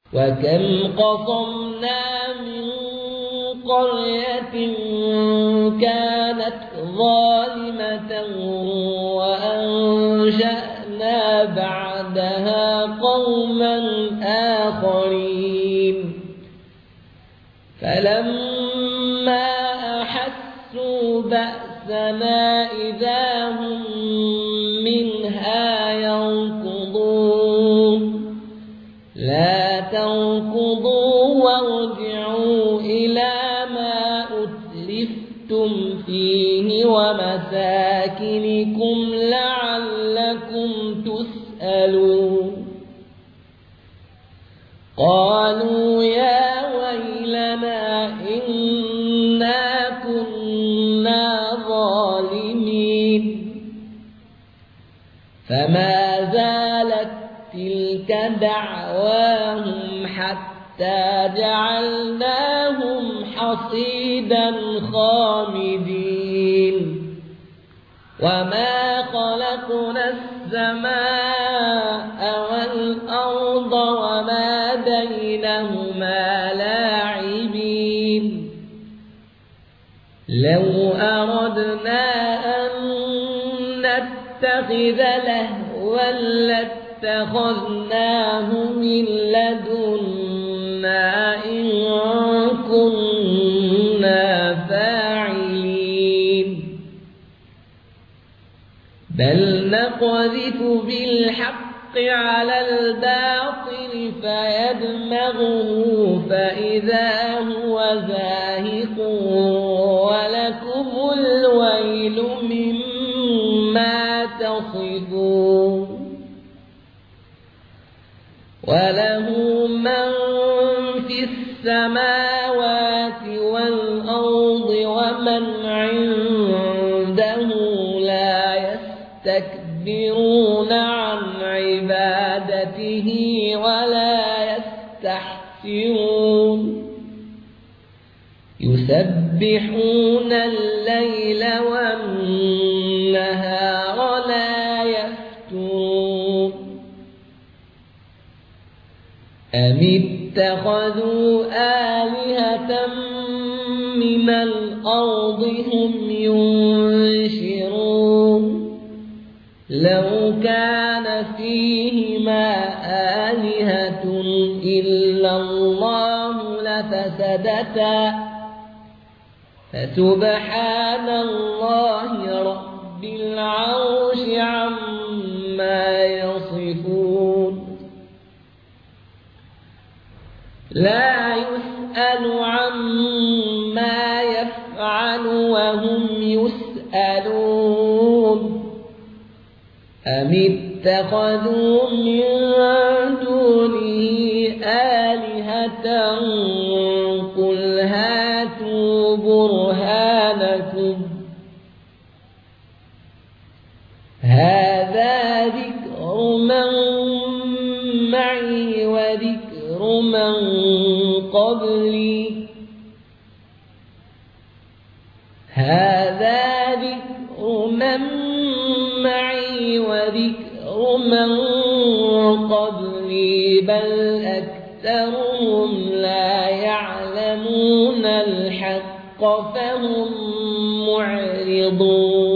وكم قصمنا من قرية كانت ظالمة وأنشأنا بعدها قوما آخرين فلما أحسوا بأسنا إذا هم منها يركضون لا تركضوا وارجعوا إلى ما أتلفتم فيه ومساكنكم لعلكم تسألون قالوا يا ويلنا إنا كنا ظالمين فما زالت تلك دعواهم حتى جعلناهم حصيدا خامدين وما خلقنا السماء والأرض وما بينهما لاعبين لو أردنا أن نتخذ لهوا لاتخذناه من لدنا إن كنا فاعلين بل نقذف بالحق على الباطل فيدمغه فإذا هو زاهق ولكم الويل مما تصفون وله من في السماوات والأرض ومن عنده لا يستكبرون عن عبادته ولا يستحسرون يسبحون الليل والنهار لا يفترون أم اتخذوا آلهة من الأرض هم ينشرون لو كان فيهما آلهة إلا الله لفسدتا فسبحان الله رب العرش عما يصفون لا يسأل عما يفعل وهم يسألون أم اتخذوا من دونه آلهة قل هاتوا برهانكم هذا ذكر من معي وذكر من قبلي هذا ذكر من معي وذكر من قبلي بل أكثرهم لا يعلمون الحق فهم معرضون